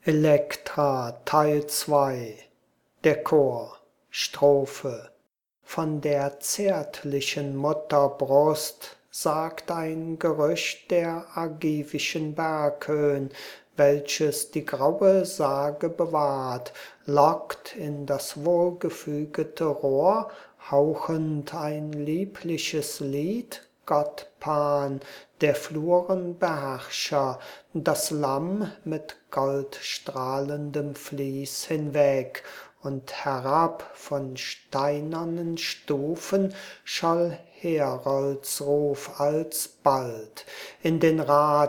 Elektra Teil 2. Der Chor Strophe. Von der zärtlichen Mutterbrust sagt ein Gerücht der argivischen Berghöhn, welches die graue Sage bewahrt, lockt in das wohlgefügete Rohr hauchend ein liebliches Lied, Gott Pan, der Fluren Beherrscher, das Lamm mit goldstrahlendem Vlies hinweg, und herab von steinernen Stufen scholl Heroldsruf alsbald. In den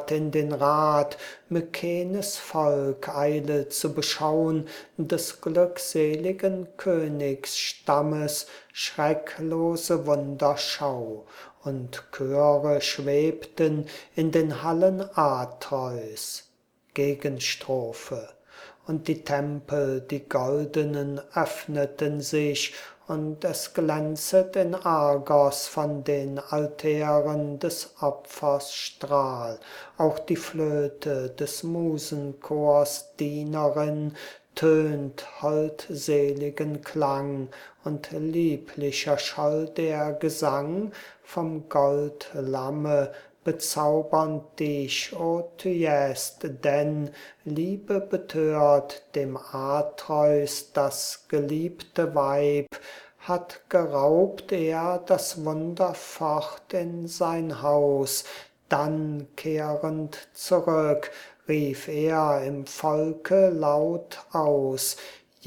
Rat, Mykenes Volk eile zu beschaun, des glückseligen Königsstammes schrecklose Wunderschau. Und Chöre schwebten in den Hallen Atreus. Gegenstrophe. Und die Tempel, die goldenen, öffneten sich, und es glänzet in Argos von den Altären des Opfers Strahl. Auch die Flöte des Musenchors Dienerin tönt holdseligen Klang, und lieblicher scholl der Gesang vom Goldlamme, bezaubernd dich, o Thyest, denn Liebe betört dem Atreus das geliebte Weib, hat geraubt er das Wunder fort in sein Haus, dann kehrend zurück, rief er im Volke laut aus,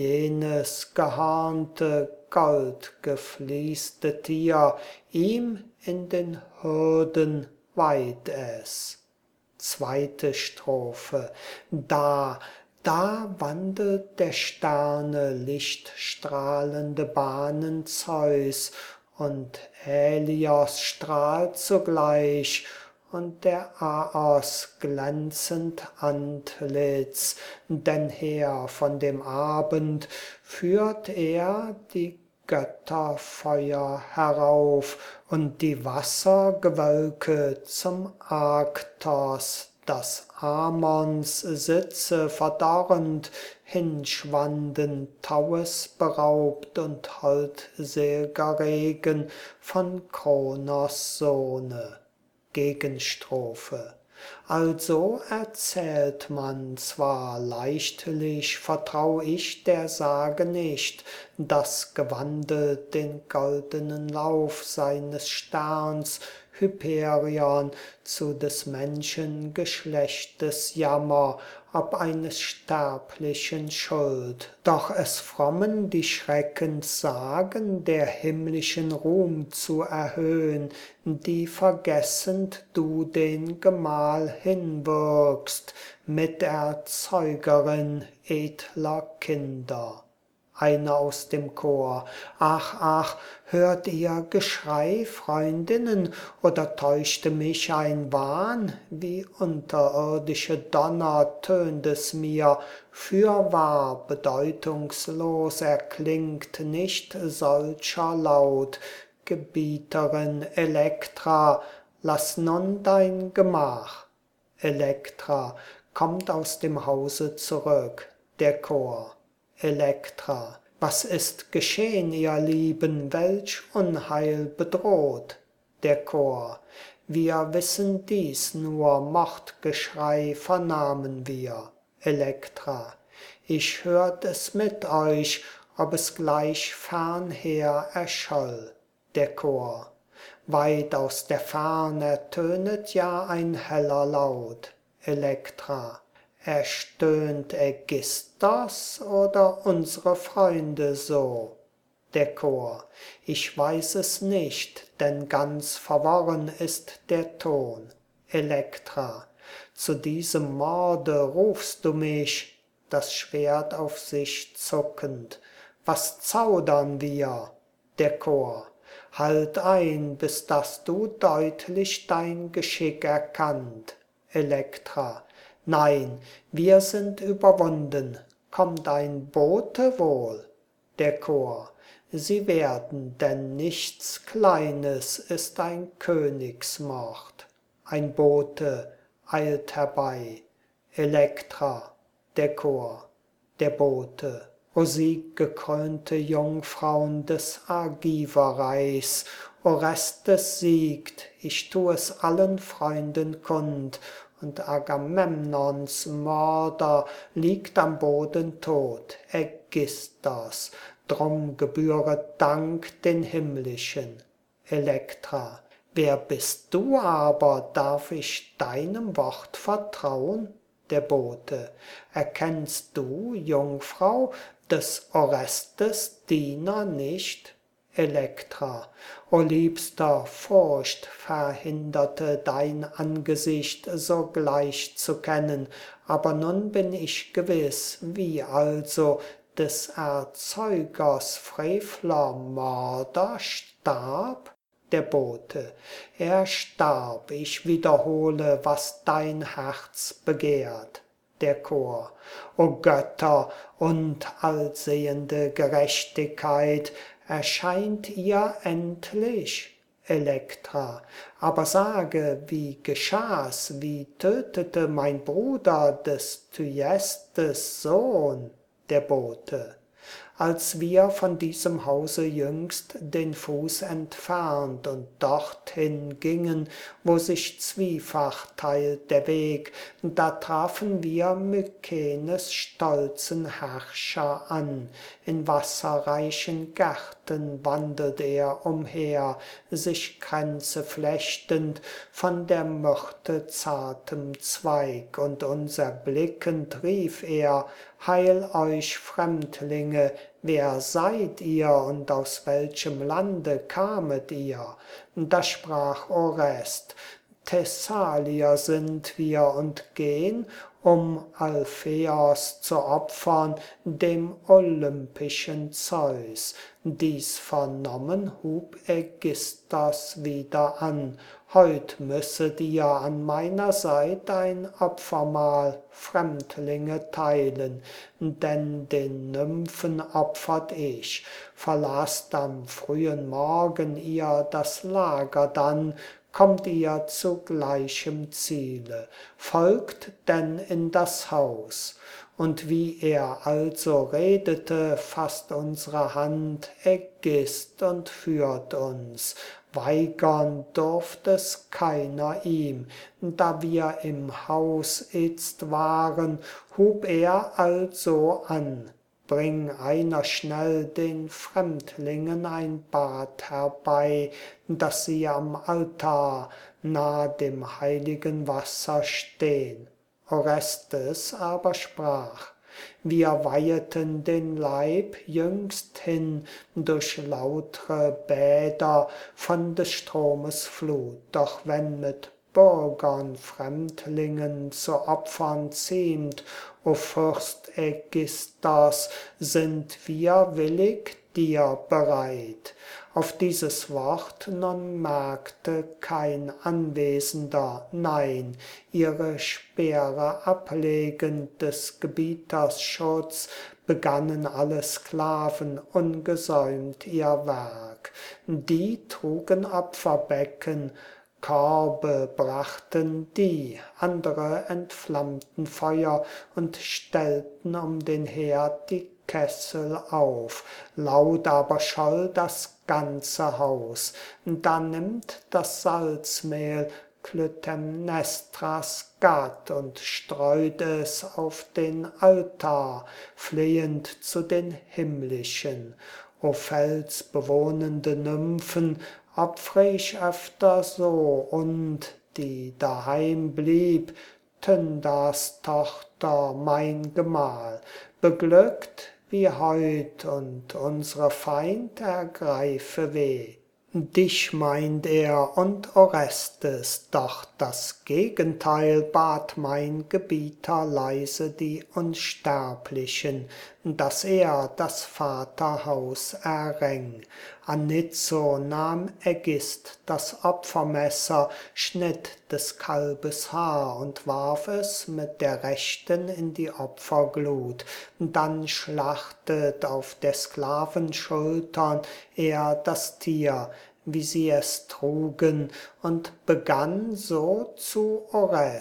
jenes gehörnte, goldgefließte Tier, ihm in den Hürden weiht es. Zweite Strophe. Da wandelt der Sterne lichtstrahlende Bahnen Zeus, und Helios strahlt zugleich, und der Aos glänzend Antlitz, denn her von dem Abend führt er die Götterfeuer herauf und die Wassergewölke zum Arktos, das Amons Sitze verdorrend, hinschwanden Taues beraubt und holdsel'ger Regen von Kronos Sohne. Gegenstrophe. Also erzählt man zwar leichtlich, vertrau ich der Sage nicht, das gewandelt den goldenen Lauf seines Sterns Hyperion zu des Menschengeschlechtes Jammer, ob eines Sterblichen Schuld. Doch es frommen die Schreckenssagen, der himmlischen Ruhm zu erhöhn, die vergessend du den Gemahl hinwirkst, Miterzeugerin edler Kinder. Einer aus dem Chor. Ach, hört ihr Geschrei, Freundinnen, oder täuschte mich ein Wahn? Wie unterirdische Donner tönt es mir, fürwahr bedeutungslos erklingt nicht solcher Laut. Gebieterin Elektra, lass nun dein Gemach. Elektra kommt aus dem Hause zurück. Der Chor. Elektra. Was ist geschehn, ihr Lieben, welch Unheil bedroht? Der Chor. Wir wissen dies nur, Mordgeschrei vernahmen wir. Elektra. Ich hört es mit euch, ob es gleich fernher erscholl. Der Chor. Weit aus der Fern ertönet ja ein heller Laut. Elektra. Erstöhnt Ägisthos oder unsere Freunde so? Der Chor. Ich weiß es nicht, denn ganz verworren ist der Ton. Elektra. Zu diesem Morde rufst du mich, das Schwert auf sich zuckend. Was zaudern wir? Der Chor. Halt ein, bis dass du deutlich dein Geschick erkannt. Elektra. Nein, wir sind überwunden. Kommt ein Bote wohl? Der Chor. Sie werden, denn nichts Kleines ist ein Königsmord. Ein Bote eilt herbei. Elektra. Der Chor, der Bote. O sieggekrönte Jungfrauen des Argiverreichs, Orestes siegt, ich tu es allen Freunden kund, und Agamemnons Mörder liegt am Boden tot, Ägisthos, drum gebühret Dank den Himmlischen. Elektra, wer bist du aber, darf ich deinem Wort vertrauen? Der Bote, erkennst du, Jungfrau, des Orestes Diener nicht? Elektra, o Liebster, Furcht verhinderte dein Angesicht sogleich zu kennen, aber nun bin ich gewiss, wie also des Erzeugers frevler Mörder starb? Der Bote, er starb, ich wiederhole, was dein Herz begehrt. Der Chor, o Götter und allsehende Gerechtigkeit, erscheint ihr endlich? Elektra, aber sage, wie geschah's, wie tötete mein Bruder des Thyestes Sohn? Der Bote, als wir von diesem Hause jüngst den Fuß entfernt und dorthin gingen, wo sich zwiefach teilt der Weg, da trafen wir Mykenes stolzen Herrscher an. In wasserreichen Gärten wandelt er umher, sich Kränze flechtend von der Myrte zartem Zweig, und uns erblickend rief er: Heil euch, Fremdlinge, wer seid ihr und aus welchem Lande kamet ihr? Da sprach Orest: Thessalier sind wir und gehn, um Alpheos zu opfern, dem olympischen Zeus. Dies vernommen hub Ägisthos wieder an: Heut müsset ihr an meiner Seit ein Opfermahl, Fremdlinge, teilen, denn den Nymphen opfert ich. Verlasst am frühen Morgen ihr das Lager dann, kommt ihr zu gleichem Ziele, folgt denn in das Haus. Und wie er also redete, fasst unsere Hand Ägist und führt uns. Weigern durft es keiner ihm. Da wir im Haus itzt waren, hub er also an: Bring einer schnell den Fremdlingen ein Bad herbei, dass sie am Altar nah dem heiligen Wasser stehn. Orestes aber sprach: Wir weiheten den Leib jüngsthin durch lautre Bäder von des Stromes Flut, doch wenn mit Bürgern Fremdlingen zu opfern ziemt, o Fürst Ägisthos, sind wir willig dir bereit. Auf dieses Wort nun merkte kein Anwesender, nein, ihre Speere ablegend des Gebieters Schutz, begannen alle Sklaven ungesäumt ihr Werk. Die trugen Opferbecken, Körbe brachten die, andere entflammten Feuer und stellten um den Herd die Kessel auf. Laut aber scholl das ganze Haus. Da nimmt das Salzmehl Klytämnestras Gad und streut es auf den Altar, flehend zu den Himmlischen. O felsbewohnende Nymphen, opfr ich öfter so, und die daheim blieb, Tyndars Tochter, mein Gemahl, beglückt wie heut, und unsere Feind ergreife weh. Dich meint er und Orestes, doch das Gegenteil bat mein Gebieter leise die Unsterblichen, dass er das Vaterhaus erräng. Anitzo nahm Ägist das Opfermesser, schnitt des Kalbes Haar und warf es mit der rechten in die Opferglut. Dann schlachtet auf der Sklaven Schultern er das Tier, wie sie es trugen, und begann so zu Orest: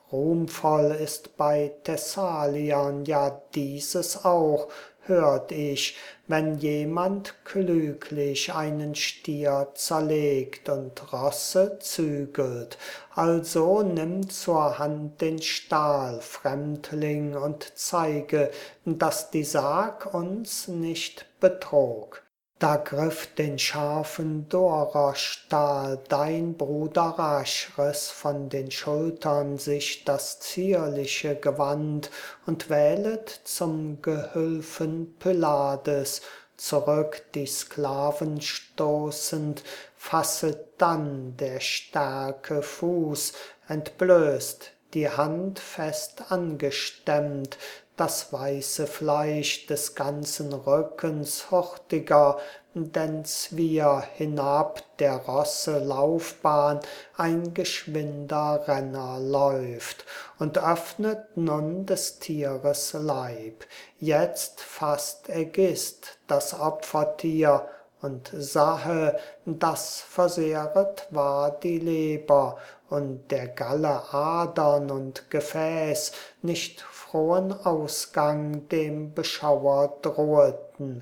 ruhmvoll ist bei Thessaliern ja dieses auch, hört ich, wenn jemand klüglich einen Stier zerlegt und Rosse zügelt. Also nimm zur Hand den Stahl, Fremdling, und zeige, dass die Sag uns nicht betrog. Da griff den scharfen Dorerstahl dein Bruder rasch, riß von den Schultern sich das zierliche Gewand und wählet zum Gehülfen Pylades, zurück die Sklaven stoßend, fasset dann der starke Fuß, entblößt, die Hand fest angestemmt, das weiße Fleisch des ganzen Rückens hurtiger, denn wir hinab der Rosse Laufbahn ein geschwinder Renner läuft und öffnet nun des Tieres Leib. Jetzt fasst Ägist das Opfertier und sahe, das versehret war die Leber und der Galle Adern und Gefäß nicht frohen Ausgang dem Beschauer droheten.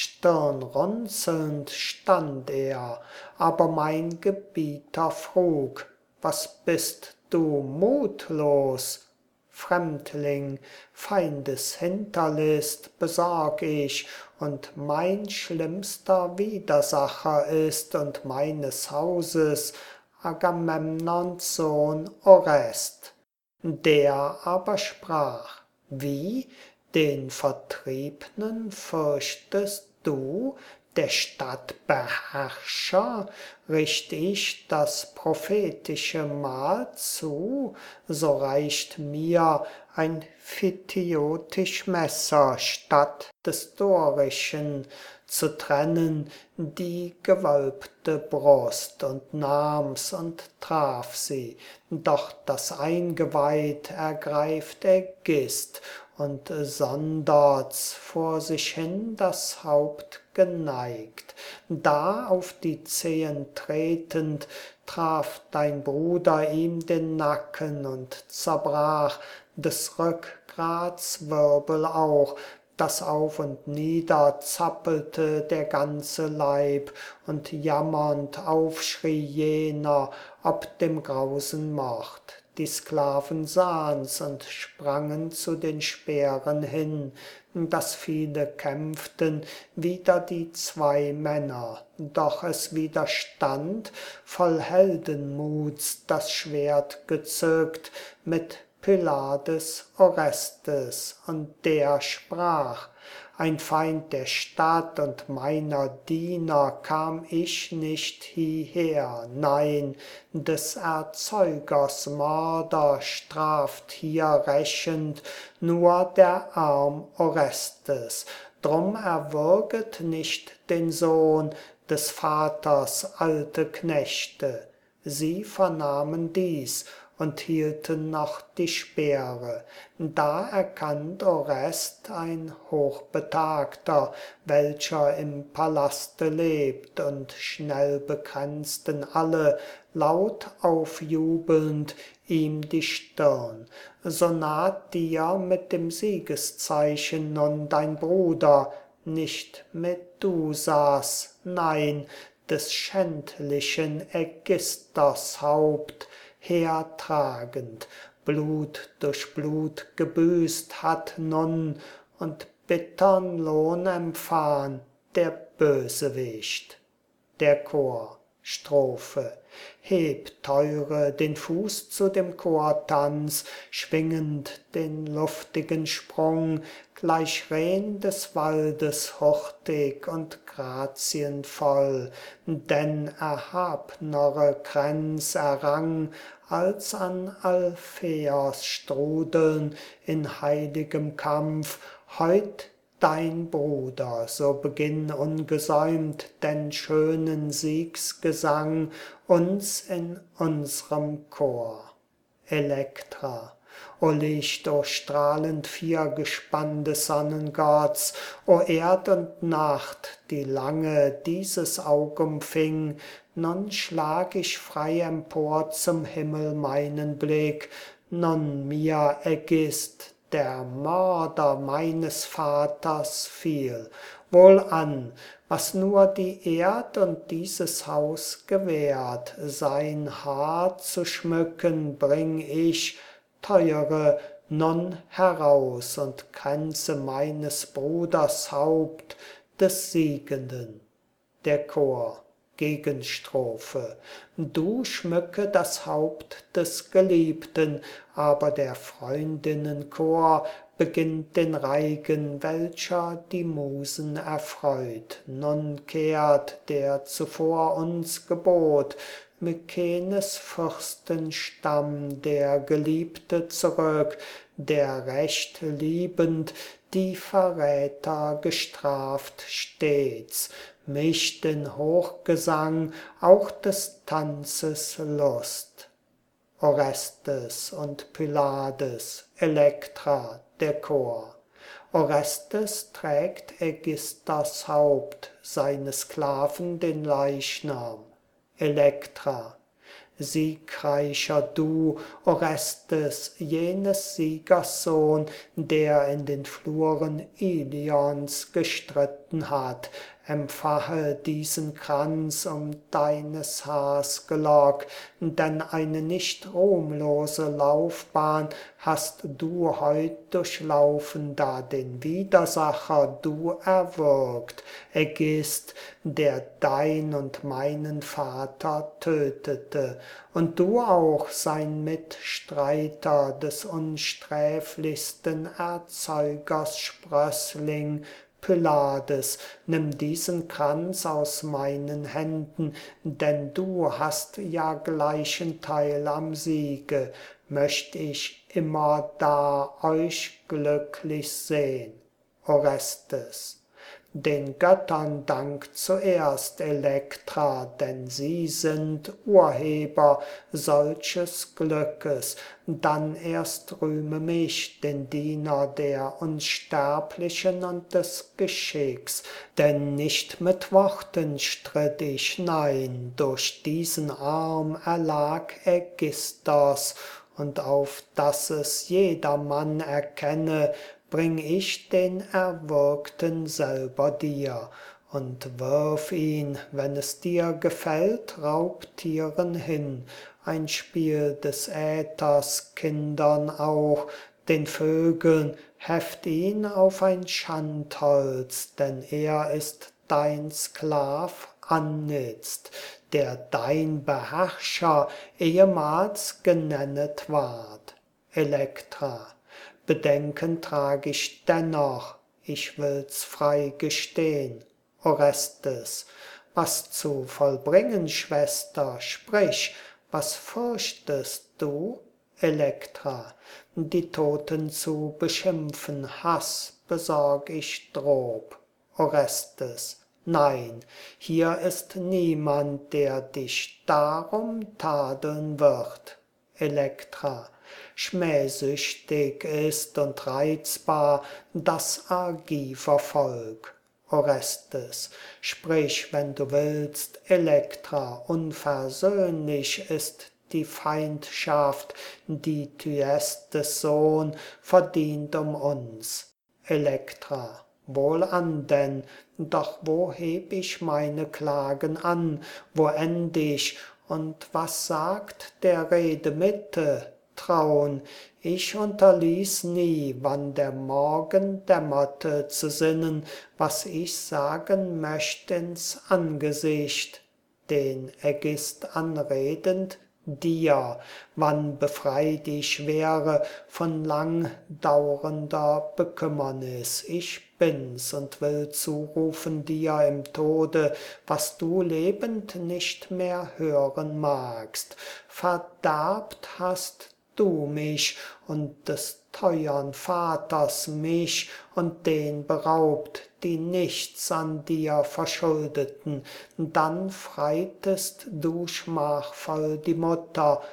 Stirnrunzelnd stand er, aber mein Gebieter frug: Was bist du mutlos? Fremdling, Feindeshinterlist besorg ich, und mein schlimmster Widersacher ist und meines Hauses Agamemnons Sohn Orest. Der aber sprach: Wie, den Vertriebnen fürchtest du, der Stadtbeherrscher? Richt ich das prophetische Mahl zu, so reicht mir ein phthiotisch Messer statt des dorischen, zu trennen die gewölbte Brust, und nahm's und traf sie, doch das Eingeweid ergreift Ägist und sondert's vor sich hin das Haupt geneigt. Da auf die Zehen tretend traf dein Bruder ihm den Nacken und zerbrach des Rückgrats Wirbel auch, das auf und nieder zappelte der ganze Leib, und jammernd aufschrie jener ob dem Grausen Mord. Die Sklaven sahen's und sprangen zu den Speeren hin, dass viele kämpften wider die zwei Männer, doch es widerstand voll Heldenmuts das Schwert gezückt mit Pylades Orestes, und der sprach: Ein Feind der Stadt und meiner Diener kam ich nicht hieher, nein, des Erzeugers Mörder straft hier rächend nur der Arm Orestes. Drum erwürget nicht den Sohn des Vaters alte Knechte. Sie vernahmen dies und hielten noch die Speere. Da erkannt Orest, ein Hochbetagter, welcher im Palaste lebt, und schnell bekränzten alle, laut aufjubelnd, ihm die Stirn. So naht dir mit dem Siegeszeichen nun dein Bruder, nicht Medusas, nein, des schändlichen Ägisters Haupt, hertragend, Blut durch Blut gebüßt hat nun und bittern Lohn empfahn der Bösewicht. Der Chor, Strophe: Heb, Teure, den Fuß zu dem Chortanz, schwingend den luftigen Sprung, gleich Rehn des Waldes hurtig und grazienvoll, denn erhabnere Kränz errang als an Alpheos Strudeln in heiligem Kampf heut dein Bruder, so beginn ungesäumt den schönen Siegsgesang uns in unsrem Chor. Elektra: O Licht, o strahlend Viergespann des Sonnengotts, o Erd und Nacht, die lange dieses Aug umfing, nun schlag ich frei empor zum Himmel meinen Blick, nun mir Ägist, der Mörder meines Vaters, fiel. Wohlan, was nur die Erd und dieses Haus gewährt, sein Haar zu schmücken, bring ich, teuere, nun heraus und kränze meines Bruders Haupt, des Siegenden. Der Chor, Gegenstrophe. Du schmücke das Haupt des Geliebten, aber der Freundinnen Chor beginnt den Reigen, welcher die Musen erfreut. Nun kehrt, der zuvor uns gebot, Mykenes Fürstenstamm, der Geliebte zurück, der recht liebend die Verräter gestraft stets, mischt in Hochgesang auch des Tanzes Lust. Orestes und Pylades, Elektra, der Chor. Orestes trägt Ägistas Haupt, seine Sklaven den Leichnam. Elektra, siegreicher du, Orestes, jenes Siegers Sohn, der in den Fluren Ilions gestritten hat, empfache diesen Kranz um deines Haars Gelock, denn eine nicht ruhmlose Laufbahn hast du heut durchlaufen, da den Widersacher du erwürgt, Ägist, der dein und meinen Vater tötete, und du auch sein Mitstreiter des unsträflichsten Erzeugers Sprössling, Pylades, nimm diesen Kranz aus meinen Händen, denn du hast ja gleichen Teil am Siege, möcht ich immerdar euch glücklich sehn. Orestes. Den Göttern Dank zuerst, Elektra, denn sie sind Urheber solches Glückes, dann erst rühme mich, den Diener der Unsterblichen und des Geschicks, denn nicht mit Worten stritt ich, nein, durch diesen Arm erlag Ägistos, und auf dass es jedermann erkenne, bring ich den Erwürgten selber dir und wirf ihn, wenn es dir gefällt, Raubtieren hin, ein Spiel des Äthers, Kindern auch, den Vögeln, heft ihn auf ein Schandholz, denn er ist dein Sklav annitzt, der dein Beherrscher ehemals genennet ward. Elektra. Bedenken trag ich dennoch, ich will's frei gestehn. Orestes. Was zu vollbringen, Schwester, sprich, was fürchtest du? Elektra. Die Toten zu beschimpfen, Hass besorg ich drob. Orestes. Nein, hier ist niemand, der dich darum tadeln wird. Elektra. Schmähsüchtig ist und reizbar das Argivervolk. Orestes. Sprich, wenn du willst, Elektra, unversöhnlich ist die Feindschaft, die Thyestes Sohn verdient um uns. Elektra. Wohlan denn, doch wo heb ich meine Klagen an, wo end ich, und was sagt der Rede Mitte? Traun, ich unterließ nie, wann der Morgen dämmerte, zu sinnen, was ich sagen möcht ins Angesicht, den Ägist anredend, dir, wann befreit ich wäre von langdaurender Bekümmernis. Ich bin's und will zurufen dir im Tode, was du lebend nicht mehr hören magst. Verderbt hast du mich und des teuern Vaters mich und den beraubt, die nichts an dir verschuldeten, dann freitest du schmachvoll die Mutter,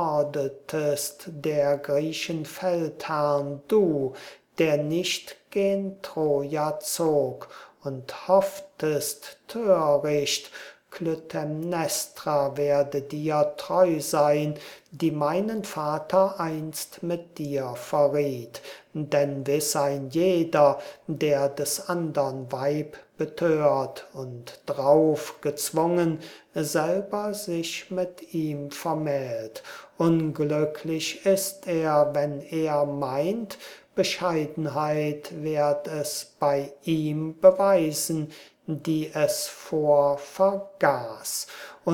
mordetest der Griechen Feldherrn, du, der nicht gen Troja zog, und hofftest töricht, Klytämnestra werde dir treu sein, die meinen Vater einst mit dir verriet. Denn wiss ein jeder, der des andern Weib betört und drauf gezwungen, selber sich mit ihm vermählt. Unglücklich ist er, wenn er meint, Bescheidenheit werd es bei ihm beweisen, die es vor vergaß.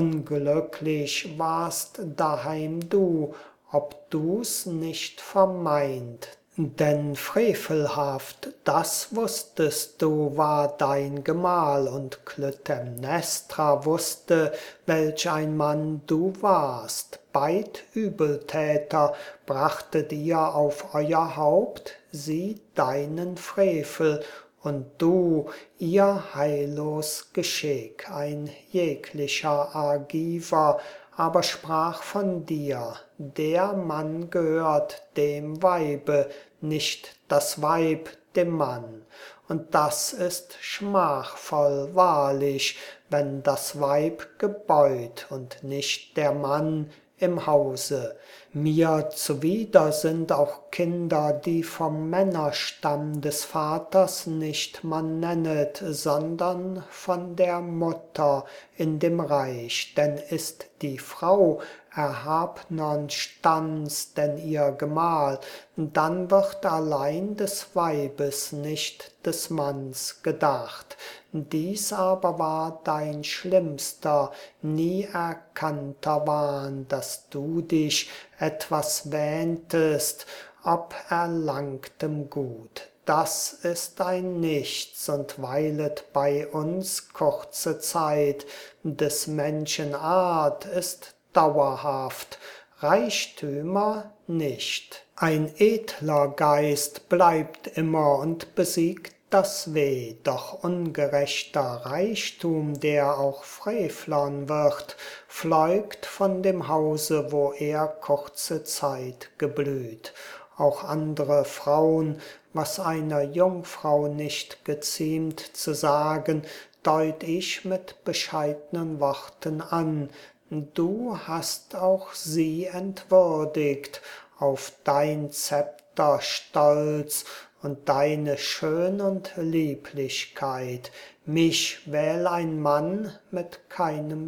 Unglücklich warst daheim du, ob du's nicht vermeint. Denn frevelhaft, das wusstest du, war dein Gemahl, und Klytämnestra wusste, welch ein Mann du warst. Beid Übeltäter brachtet ihr auf euer Haupt, sie deinen Frevel, und du ihr heillos Geschick. Ein jeglicher Argiver aber sprach von dir, der Mann gehört dem Weibe, nicht das Weib dem Mann. Und das ist schmachvoll wahrlich, wenn das Weib gebeut und nicht der Mann im Hause. Mir zuwider sind auch Kinder, die vom Männerstamm des Vaters nicht man nennet, sondern von der Mutter in dem Reich. Denn ist die Frau erhabnern Stands, denn ihr Gemahl, dann wird allein des Weibes, nicht des Manns gedacht. Dies aber war dein schlimmster, nie erkannter Wahn, dass du dich etwas wähntest, ob erlangtem Gut. Das ist ein Nichts und weilet bei uns kurze Zeit. Des Menschen Art ist dauerhaft, Reichtümer nicht. Ein edler Geist bleibt immer und besiegt das Weh, doch ungerechter Reichtum, der auch Frevlern wird, fleugt von dem Hause, wo er kurze Zeit geblüht. Auch andere Frauen, was einer Jungfrau nicht geziemt zu sagen, deut ich mit bescheidnen Worten an. Du hast auch sie entwürdigt, auf dein Zepter stolz und deine Schön und Lieblichkeit. Mich wähl ein Mann mit keinem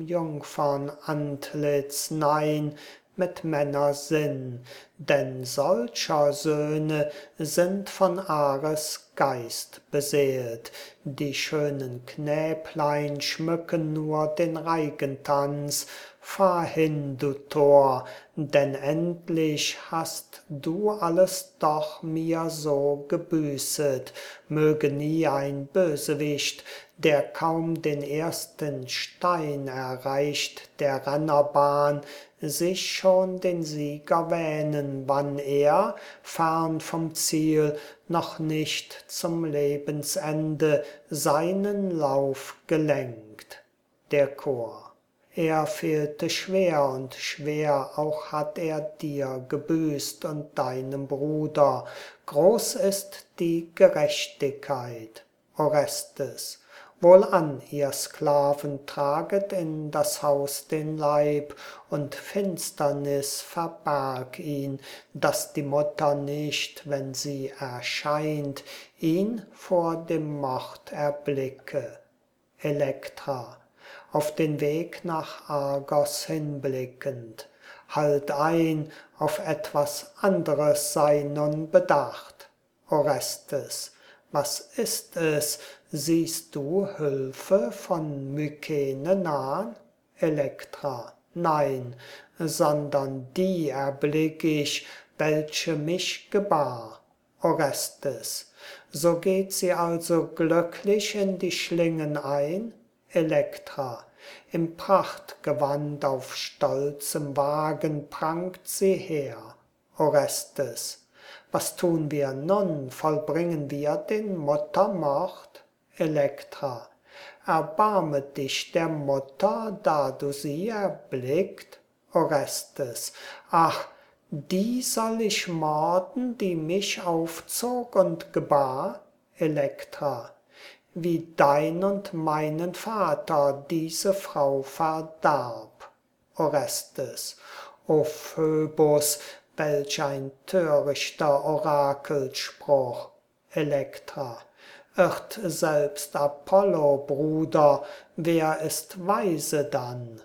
Jungfernantlitz, nein, mit Männersinn, denn solcher Söhne sind von Ares Geist beseelt. Die schönen Knäblein schmücken nur den Reigentanz. Fahr hin, du Tor, denn endlich hast du alles doch mir so gebüßet. Möge nie ein Bösewicht, der kaum den ersten Stein erreicht der Rennerbahn, sich schon den Sieger wähnen, wann er, fern vom Ziel, noch nicht zum Lebensende seinen Lauf gelenkt. Der Chor. Er fehlte schwer und schwer, auch hat er dir gebüßt und deinem Bruder. Groß ist die Gerechtigkeit. Orestes. Wohlan, ihr Sklaven, traget in das Haus den Leib, und Finsternis verbarg ihn, dass die Mutter nicht, wenn sie erscheint, ihn vor dem Mord erblicke. Elektra. Auf den Weg nach Argos hinblickend. Halt ein, auf etwas anderes sei nun bedacht. Orestes. Was ist es? Siehst du Hülfe von Mykene nahen? Elektra. Nein, sondern die erblick ich, welche mich gebar. Orestes. So geht sie also glücklich in die Schlingen ein? Elektra. Im Prachtgewand auf stolzem Wagen prangt sie her. Orestes. Was tun wir nun? Vollbringen wir den Muttermord? Elektra. Erbarme dich der Mutter, da du sie erblickt? Orestes. Ach, die soll ich morden, die mich aufzog und gebar? Elektra. wie dein und meinen Vater diese Frau verdarb. Orestes: O Phöbus, welch ein törichter Orakelspruch! Elektra: Irrt selbst Apollo, Bruder, wer ist weise dann?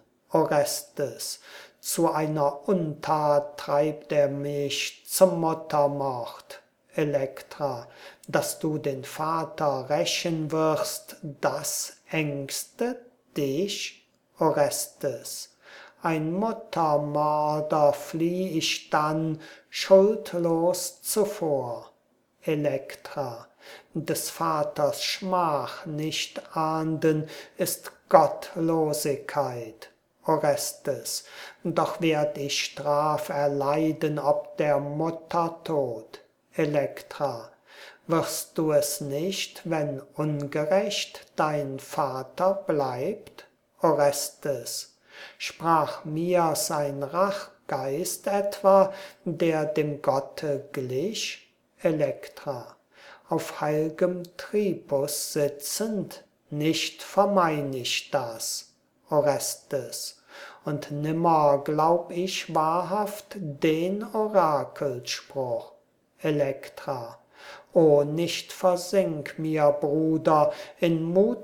Orestes: Zu einer Untat treibt er mich, zum Muttermord. Elektra: Dass du den Vater rächen wirst, das ängstet dich? Orestes: Ein Muttermörder flieh ich dann schuldlos zuvor. Elektra: Des Vaters Schmach nicht ahnden ist Gottlosigkeit. Orestes: Doch werd ich Straf erleiden ob der Mutter Tod. Elektra: Wirst du es nicht, wenn ungerecht dein Vater bleibt? Orestes: Sprach mir sein Rachgeist etwa, der dem Gotte glich? Elektra: Auf heil'gem Tripus sitzend, nicht vermein ich das. Orestes: Und nimmer glaub ich wahrhaft den Orakelspruch. Elektra: O nicht versink mir, Bruder, in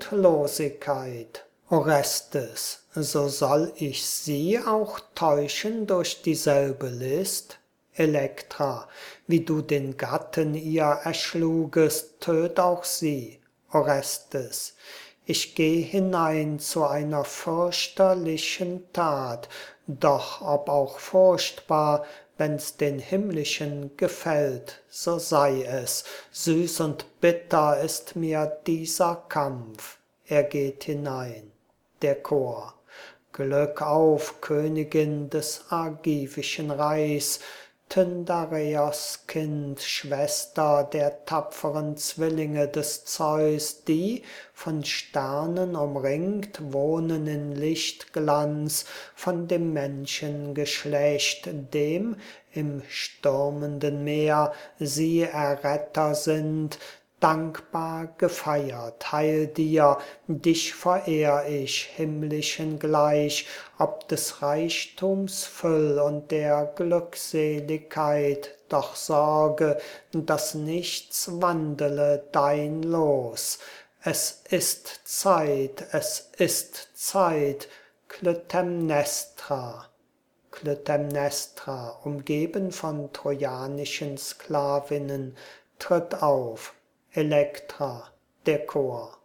Mutlosigkeit. Orestes: So soll ich sie auch täuschen durch dieselbe List? Elektra: Wie du den Gatten ihr erschlugest, töt auch sie. Orestes: Ich geh hinein zu einer fürchterlichen Tat, doch ob auch furchtbar, wenn's den Himmlischen gefällt, so sei es, süß und bitter ist mir dieser Kampf. Er geht hinein. Der Chor: Glück auf, Königin des argivischen Reichs, Tyndareos Kind, Schwester der tapferen Zwillinge des Zeus, die, von Sternen umringt, wohnen in Lichtglanz von dem Menschengeschlecht, dem im stürmenden Meer sie Erretter sind, dankbar gefeiert. Heil dir, dich verehr ich, himmlischen gleich, ob des Reichtums Füll und der Glückseligkeit, doch sorge, dass nichts wandele dein Los. Es ist Zeit, Klytämnestra. Klytämnestra, umgeben von trojanischen Sklavinnen, tritt auf. Elektra. Der Chor: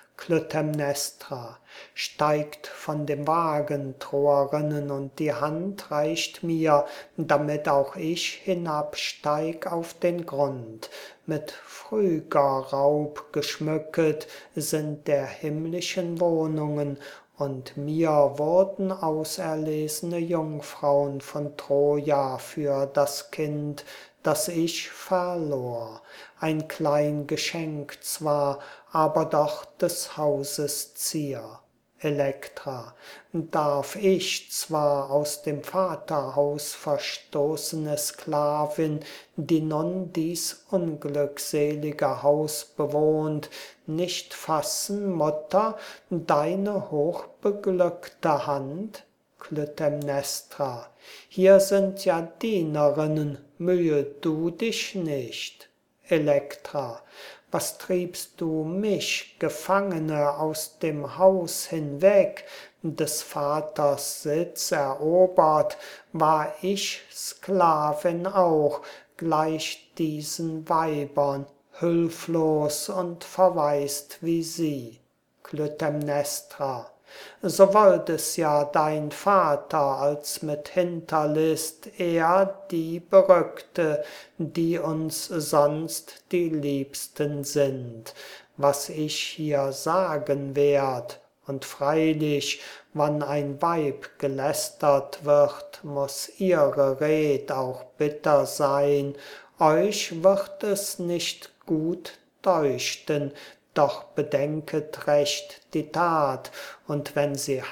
Klytämnestra steigt von dem Wagen, Troerinnen, und die Hand reicht mir, damit auch ich hinabsteig auf den Grund. Mit Phrygerraub geschmücket sind der himmlischen Wohnungen, und mir wurden auserlesene Jungfrauen von Troja für das Kind, das ich verlor. Ein klein Geschenk zwar, aber doch des Hauses Zier. Elektra: Darf ich zwar aus dem Vaterhaus verstoßene Sklavin, die nun dies unglückselige Haus bewohnt, nicht fassen, Mutter, deine hochbeglückte Hand? Klytämnestra: Hier sind ja Dienerinnen, mühe du dich nicht. Elektra: Was triebst du mich, Gefangene, aus dem Haus hinweg? Des Vaters Sitz erobert, war ich Sklavin auch, gleich diesen Weibern, hülflos und verwaist wie sie. Klytämnestra: So wollt es ja dein Vater, als mit Hinterlist er die berückte, die uns sonst die Liebsten sind. Was ich hier sagen werd, und freilich, wann ein Weib gelästert wird, muß ihre Red auch bitter sein, euch wird es nicht gut deuchten, doch bedenket recht die Tat, und wenn sie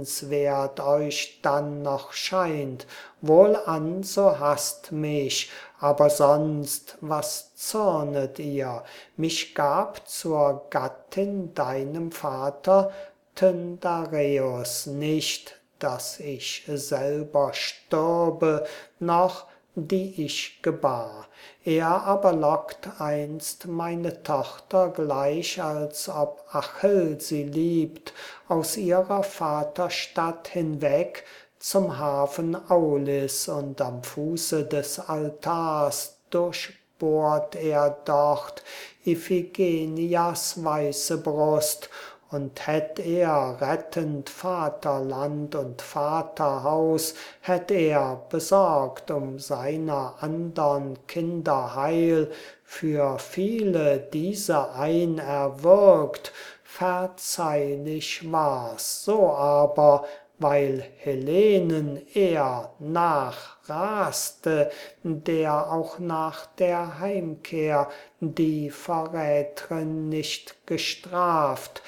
hassenswert euch dann noch scheint, wohlan so hasst mich, aber sonst, was zürnet ihr? Mich gab zur Gattin deinem Vater Tyndareus nicht, dass ich selber stürbe, noch die ich gebar. Er aber lockt einst meine Tochter gleich, als ob Achill sie liebt, aus ihrer Vaterstadt hinweg zum Hafen Aulis, und am Fuße des Altars durchbohrt er dort Iphigenias weiße Brust, und hätt er rettend Vaterland und Vaterhaus, hätt er besorgt um seiner andern Kinder Heil, für viele diese ein erwürgt, verzeihlich war's. So aber, weil Helenen er nachraste, der auch nach der Heimkehr die Verrätrin nicht gestraft,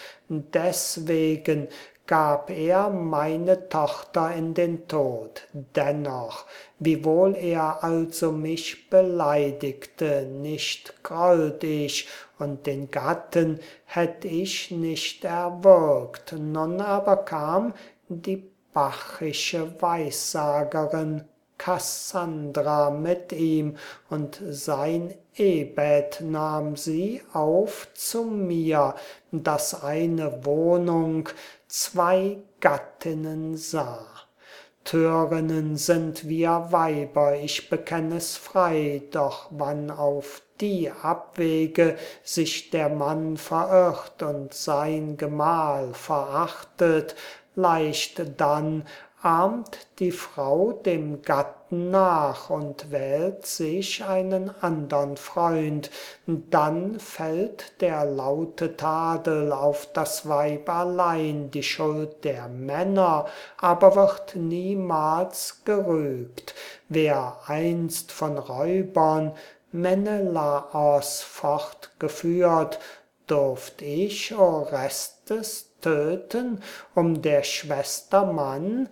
deswegen gab er meine Tochter in den Tod. Dennoch, wiewohl er also mich beleidigte, nicht grollt ich, und den Gatten hätt ich nicht erwürgt. Nun aber kam die bachische Weissagerin Kassandra mit ihm, und sein Ehbett nahm sie auf zu mir, das eine Wohnung zwei Gattinnen sah. Törinnen sind wir Weiber, ich bekenn es frei, doch wann auf die Abwege sich der Mann verirrt und sein Gemahl verachtet, leicht dann ahmt die Frau dem Gatten nach und wählt sich einen andern Freund, dann fällt der laute Tadel auf das Weib allein, die Schuld der Männer aber wird niemals gerügt. Wer einst von Räubern Menelaos fortgeführt, durft ich Orestes töten, um der Schwester Mann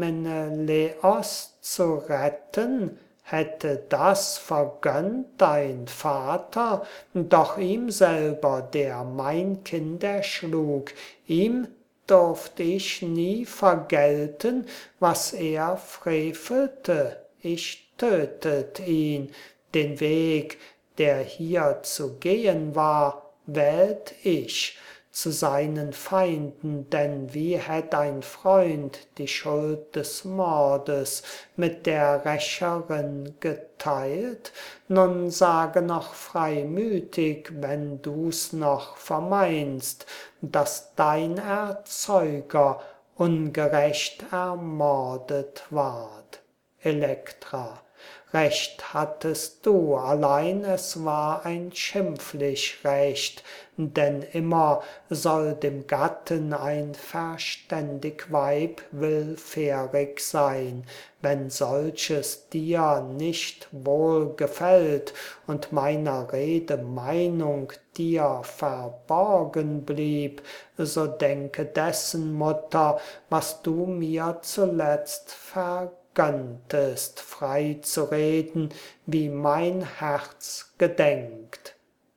Menelaos zu retten? Hätte das vergönnt dein Vater? Doch ihm selber, der mein Kind erschlug, ihm durft ich nie vergelten, was er frevelte. Ich tötet ihn, den Weg, der hier zu gehen war, wählt ich zu seinen Feinden, denn wie hätt ein Freund die Schuld des Mordes mit der Rächerin geteilt? Nun sage noch freimütig, wenn du's noch vermeinst, dass dein Erzeuger ungerecht ermordet ward. Elektra: Recht hattest du, allein es war ein schimpflich Recht, denn immer soll dem Gatten ein verständig Weib willfährig sein. Wenn solches dir nicht wohl gefällt und meiner Rede Meinung dir verborgen blieb, so denke dessen, Mutter, was du mir zuletzt vergönntest, frei zu reden, wie mein Herz gedenkt.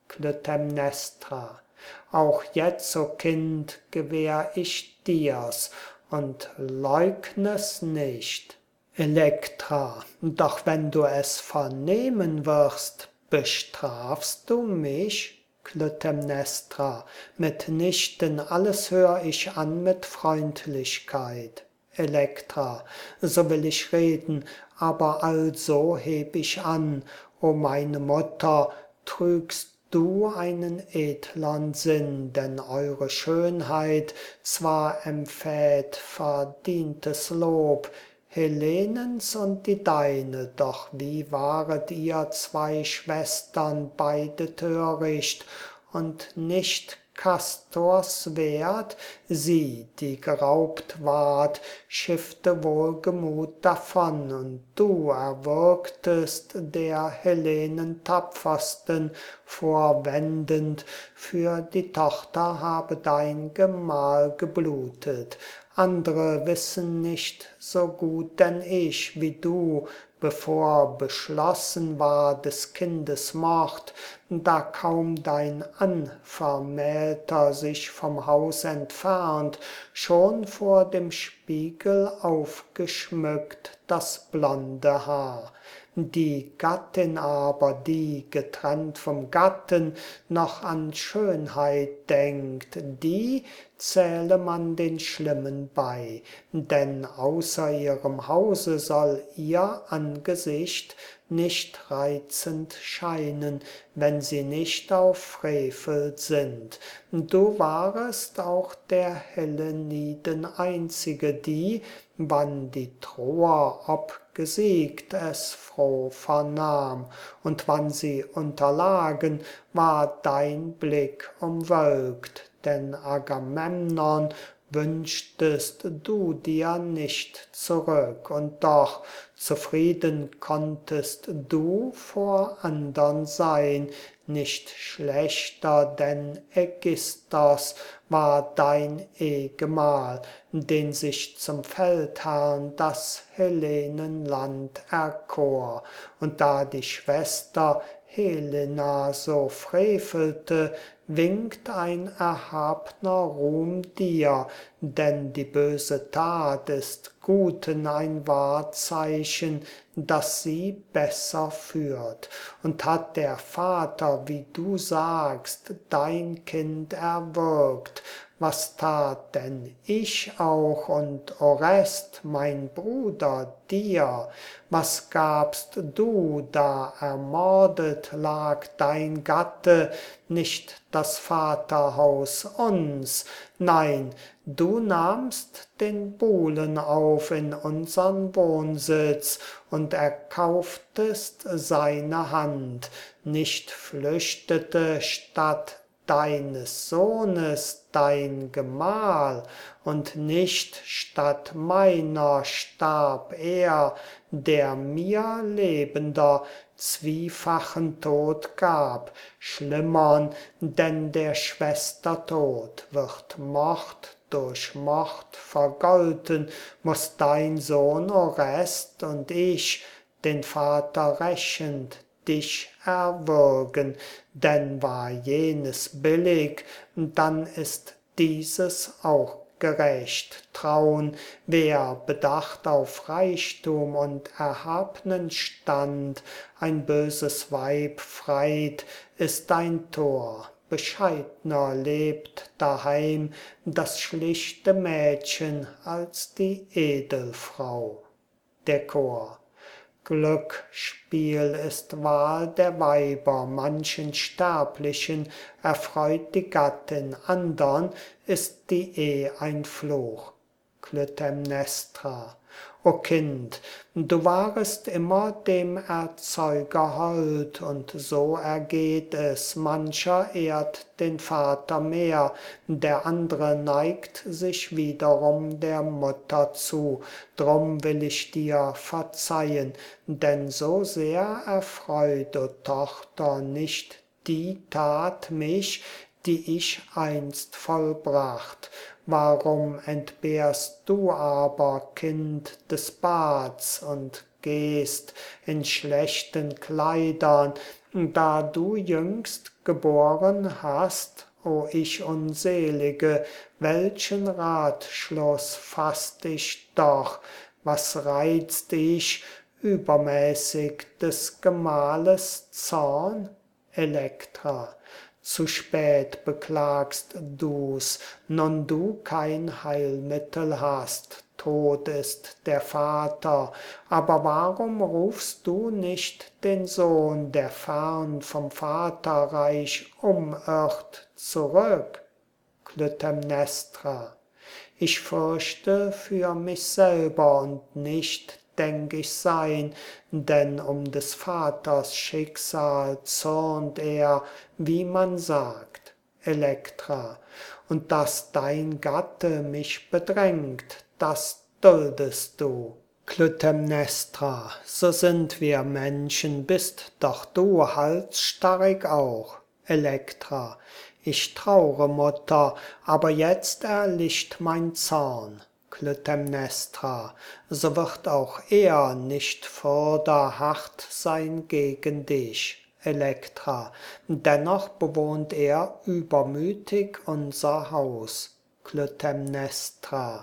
Klytämnestra: Auch jetzo, Kind, gewähr ich dir's und leugnes nicht. Elektra: Doch wenn du es vernehmen wirst, bestrafst du mich? Klytämnestra: Mitnichten, alles hör ich an mit Freundlichkeit. Elektra: So will ich reden, aber also heb ich an, o meine Mutter, trügst du einen edlern Sinn, denn eure Schönheit zwar empfäht verdientes Lob, Helenens und die deine, doch wie waret ihr zwei Schwestern beide töricht und nicht Kastors wert? Sie, die geraubt ward, schiffte wohlgemut davon, und du erwürgtest der Hellenen tapfersten, vorwendend, für die Tochter habe dein Gemahl geblutet. Andre wissen nicht so gut denn ich, wie du bevor beschlossen war des Kindes Mord, da kaum dein Anvermählter sich vom Haus entfernt, schon vor dem Spiegel aufgeschmückt das blonde Haar. Die Gattin aber, die, getrennt vom Gatten, noch an Schönheit denkt, die zähle man den Schlimmen bei, denn außer ihrem Hause soll ihr Angesicht nicht reizend scheinen, wenn sie nicht auf Frevel sinnt. Du warest auch der Helleniden einzige, die, wann die Troer obgesiegt, es froh vernahm, und wann sie unterlagen, war dein Blick umwölkt, denn Agamemnon wünschtest du dir nicht zurück, und doch zufrieden konntest du vor andern sein, nicht schlechter, denn Ägisthos war dein Ehgemahl, den sich zum Feldherrn das Hellenenland erkor, und da die Schwester Helena so frevelte, winkt ein erhabner Ruhm dir, denn die böse Tat ist Guten ein Wahrzeichen, das sie besser führt. Und hat der Vater, wie du sagst, dein Kind erwürgt, was tat denn ich auch und Orest, mein Bruder, dir? Was gabst du, da ermordet lag dein Gatte, nicht das Vaterhaus uns? Nein, du nahmst den Buhlen auf in unsern Wohnsitz und erkauftest seine Hand. Nicht flüchtete statt deines Sohnes dein Gemahl, und nicht statt meiner starb er, der mir lebender zwiefachen Tod gab, schlimmern, denn der Schwester Tod wird Mord durch Mord vergolten, muß dein Sohn Orest und ich, den Vater rächend, dich erwürgen, denn war jenes billig, dann ist dieses auch gerecht. Traun, wer bedacht auf Reichtum und erhabnen Stand, ein böses Weib freit, ist ein Tor. Bescheidner lebt daheim das schlichte Mädchen als die Edelfrau. Der Chor. Glücksspiel ist Wahl der Weiber, manchen Sterblichen erfreut die Gattin, andern ist dieEh ein Fluch. Klytämnestra. O Kind, du warest immer dem Erzeuger hold, und so ergeht es, mancher ehrt den Vater mehr, der andre neigt sich wiederum der Mutter zu. Drum will ich dir verzeihen, denn so sehr erfreut, o Tochter, nicht die Tat mich, die ich einst vollbracht. Warum entbehrst du aber, Kind des Bads, und gehst in schlechten Kleidern, da du jüngst geboren hast, o ich Unselige, welchen Ratschluss fasst ich doch, was reizt ich übermäßig des Gemahles Zorn? Elektra. Zu spät beklagst du's, nun du kein Heilmittel hast. Tod ist der Vater, aber warum rufst du nicht den Sohn, der fern vom Vaterreich umirrt, zurück? Klytämnestra. Ich fürchte für mich selber und nicht denk ich sein, denn um des Vaters Schicksal zürnt er, wie man sagt. Elektra. Und dass dein Gatte mich bedrängt, das duldest du. Klytämnestra. So sind wir Menschen, bist doch du halsstarrig auch. Elektra. Ich traure, Mutter, aber jetzt erlischt mein Zorn. Klytämnestra, so wird auch er nicht fürderhart sein gegen dich. Elektra, dennoch bewohnt er übermütig unser Haus. Klytämnestra,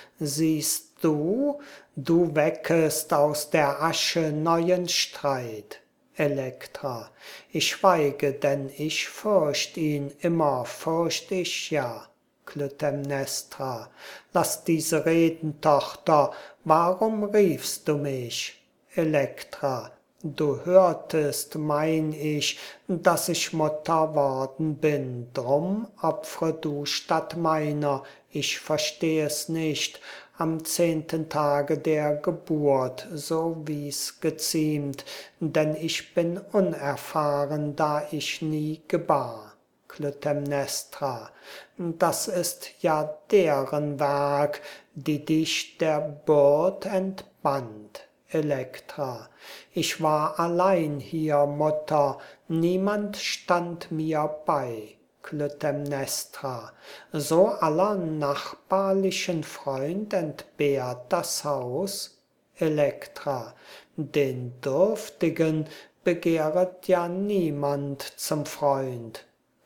siehst du, du weckest aus der Asche neuen Streit. Elektra, ich schweige, denn ich fürcht ihn, immer fürcht ich ja. Klytämnestra, lass diese reden, Tochter, warum riefst du mich? Elektra, du hörtest, mein ich, dass ich Mutter worden bin, drum opfre du statt meiner, ich versteh es nicht, am 10. Tage der Geburt, so wie's geziemt, denn ich bin unerfahren, da ich nie gebar. Klytämnestra, das ist ja deren Werk, die dich der Bürd entbannt. Elektra, ich war allein hier, Mutter, niemand stand mir bei. Klytämnestra, so aller nachbarlichen Freund entbehrt das Haus? Elektra, den Dürftigen begehret ja niemand zum Freund.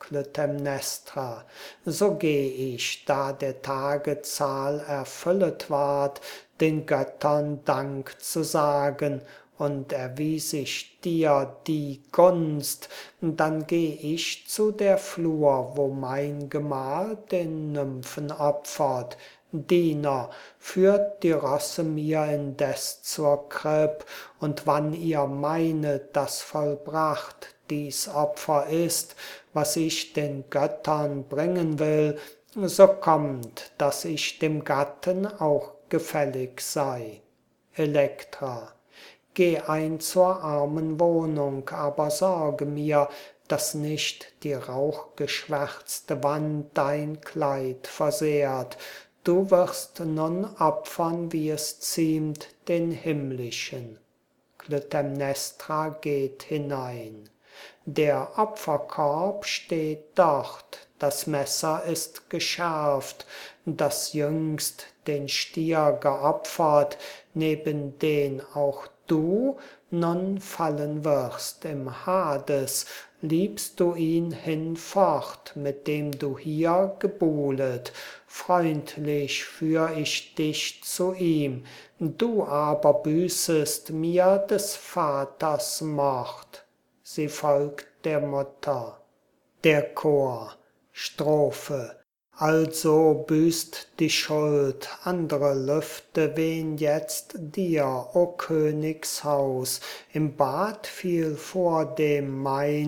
Klytämnestra, so geh ich, da der Tage Zahl erfüllet ward, den Göttern Dank zu sagen, und erwies ich dir die Gunst, dann geh ich zu der Flur, wo mein Gemahl den Nymphen opfert. Diener, führt die Rosse mir indes zur Kripp, und wann ihr meinet, das vollbracht dies Opfer ist, was ich den Göttern bringen will, so kommt, dass ich dem Gatten auch gefällig sei. Elektra, geh ein zur armen Wohnung, aber sorge mir, dass nicht die rauchgeschwärzte Wand dein Kleid versehrt. Du wirst nun opfern, wie es ziemt, den himmlischen. Klytämnestra geht hinein. Der Opferkorb steht dort, das Messer ist geschärft, das jüngst den Stier geopfert, neben den auch du nun fallen wirst im Hades, liebst du ihn hinfort, mit dem du hier gebuhlet, freundlich führ ich dich zu ihm, du aber büßest mir des Vaters Mord. Sie folgt der Mutter. Der Chor, Strophe. Also büßt die Schuld, andere Lüfte wehn jetzt dir, o Königshaus. Im Bad fiel vordem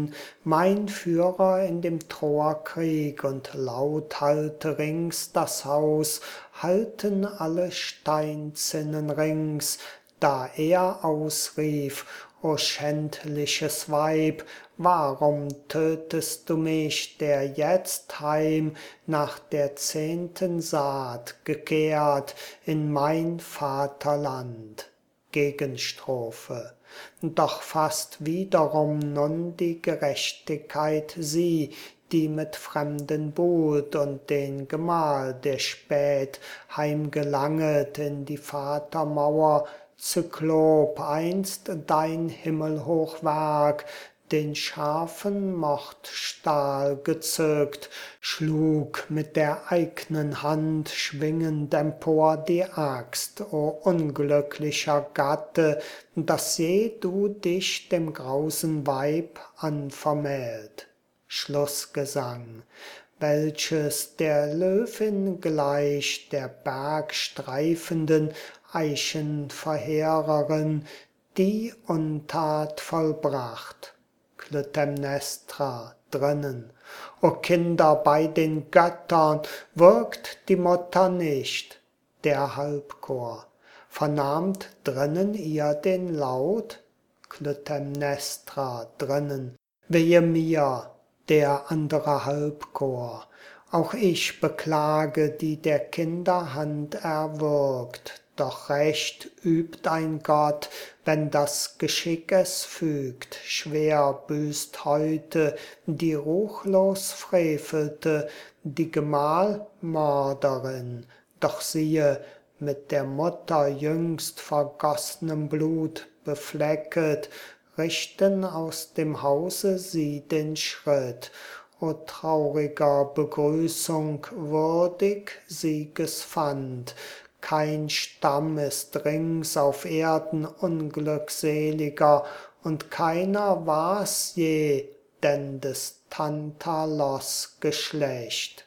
mein Führer in dem Troerkrieg, und laut hallte rings das Haus, halten alle Steinzinnen rings, da er ausrief: O schändliches Weib, warum tötest du mich, der jetzt heim nach der 10. Saat gekehrt in mein Vaterland? Gegenstrophe. Doch fast wiederum nun die Gerechtigkeit sie, die mit Fremden buhlt, und den Gemahl, der spät heimgelanget in die Vatermauer, Zyklop, einst dein himmelhoch Werk, den scharfen Mordstahl gezückt, schlug mit der eignen Hand schwingend empor die Axt, o unglücklicher Gatte, dass je du dich dem grausen Weib anvermählt. Schlussgesang, welches der Löwin gleich, der bergstreifenden Eichenverheererin, die Untat vollbracht. Klytämnestra drinnen. O Kinder, bei den Göttern wirkt die Mutter nicht. Der Halbchor, vernahmt drinnen ihr den Laut? Klytämnestra drinnen. Wehe mir! Der andere Halbchor, auch ich beklage, die der Kinder Hand erwürgt, doch Recht übt ein Gott, wenn das Geschick es fügt. Schwer büßt heute die ruchlos Frevelte, die Gemahlmörderin. Doch siehe, mit der Mutter jüngst vergoss'nem Blut beflecket, richten aus dem Hause sie den Schritt. O trauriger Begrüßung würdig Siegespfand, kein Stamm ist rings auf Erden unglückseliger, und keiner war's je, denn des Tantalos Geschlecht.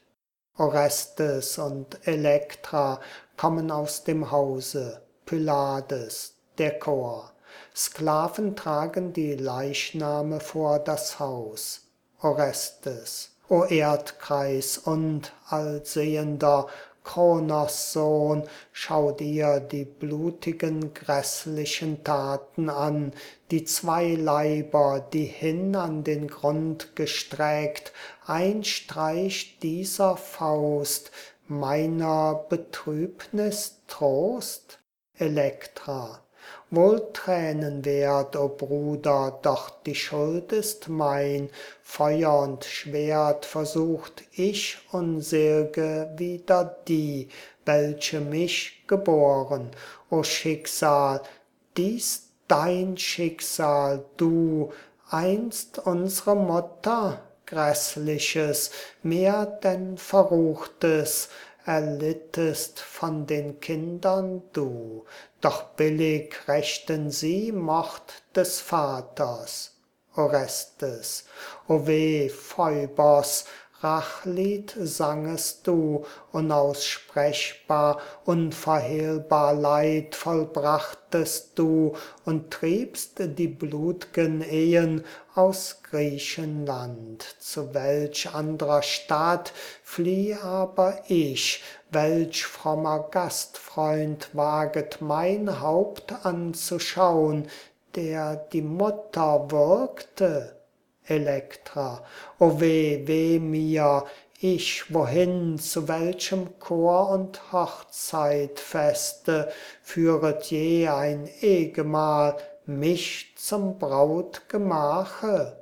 Orestes und Elektra kommen aus dem Hause, Pylades, der Chor. Sklaven tragen die Leichname vor das Haus. Orestes, o Erdkreis und Allsehender, Kronos Sohn, schau dir die blutigen, grässlichen Taten an, die zwei Leiber, die hin an den Grund gestreckt, ein Streich dieser Faust, meiner Betrübnis Trost? Elektra, wohl tränenwert, o Bruder, doch die Schuld ist mein, Feuer und Schwert versucht ich, Unsel'ge, wider die, welche mich geboren. O Schicksal, dies dein Schicksal, du, einst unsere Mutter, grässliches, mehr denn Verruchtes, erlittest von den Kindern du, doch billig rächten sie Mord des Vaters. Orestes, o weh, Phoebos, Rachlied sangest du, unaussprechbar, unverhehlbar Leid vollbrachtest du und triebst die blut'gen Ehen aus Griechenland. Zu welch andrer Stadt flieh aber ich, welch frommer Gastfreund waget mein Haupt anzuschaun, der die Mutter würgte? Elektra, o weh, weh mir, ich wohin, zu welchem Chor und Hochzeitfeste führet je ein Ehgemahl mich zum Brautgemache?